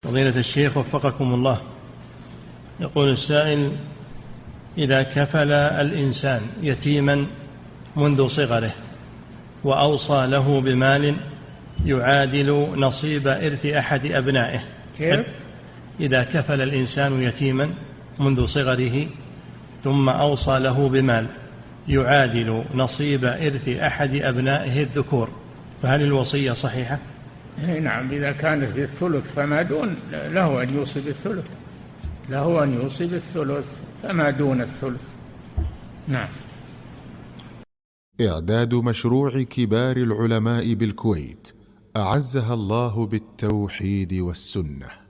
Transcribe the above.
فضيلة الشيخ وفقكم الله، يقول السائل: إذا كفل الإنسان يتيما منذ صغره وأوصى له بمال يعادل نصيب إرث أحد أبنائه، كيف؟ إذا كفل الإنسان يتيما منذ صغره ثم أوصى له بمال يعادل نصيب إرث أحد أبنائه الذكور، فهل الوصية صحيحة؟ نعم، إذا كانت في الثلث فما دون له أن يوصي بالثلث، له أن يوصي بالثلث فما دون الثلث. نعم. إعداد مشروع كبار العلماء بالكويت أعزها الله بالتوحيد والسنة.